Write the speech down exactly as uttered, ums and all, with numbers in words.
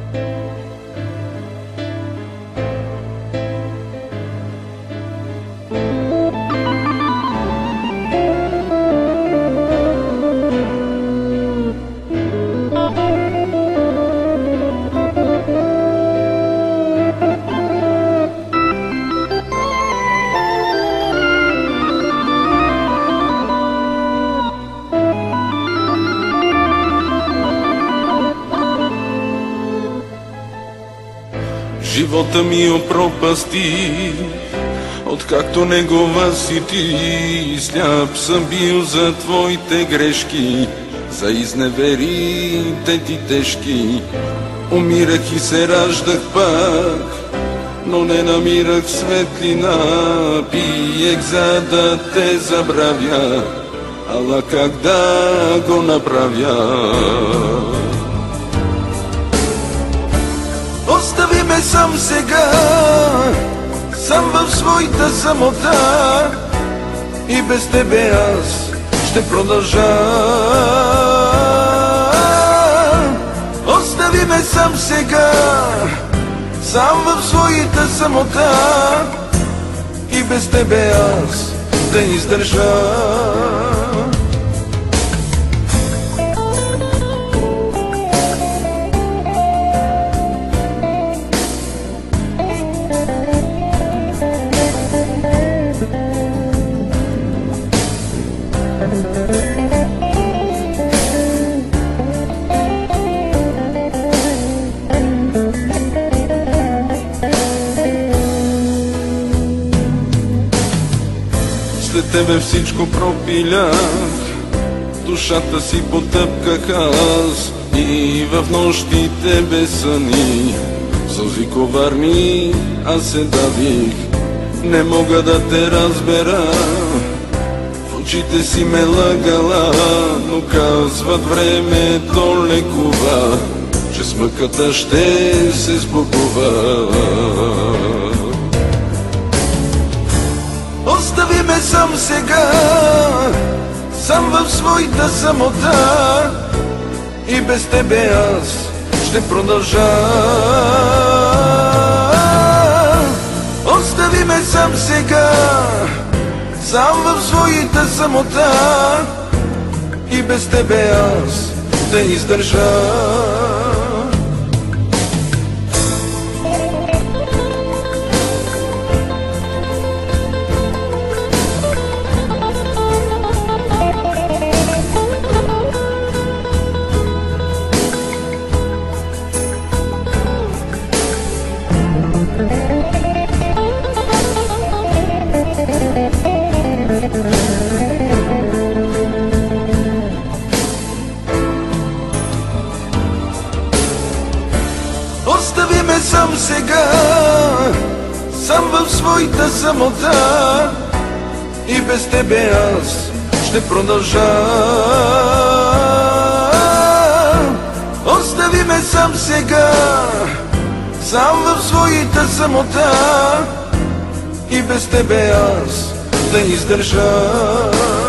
Живота ми опропасти, откакто негова си ти. Сляп съм бил за твоите грешки, за изневерите ти тежки. Умирах и се раждах пак, но не намирах светлина. Пиех за да те забравя, ала как да го направя? Остави ме сам сега, сам в своята самота, и без тебе аз ще продължа. Остави ме сам сега, сам в своята самота, и без тебе аз да издържа. След тебе всичко пропилях, душата си потъпках аз, и в нощите без съни, сълзи коварни аз се давих. Не мога да те разбера, в очите си ме лъгала, но казват времето лекува, че смъката ще се сбогува. Остави ме сам сега, сам в своята самота, и без тебе аз ще продължа. Остави ме сам сега, сам в своята самота, и без тебе аз да издържа. Остави ме сам сега, сам в своята самота, и без тебе аз ще продължа. Остави ме сам сега, сам в своята самота, и без тебе аз да издържа.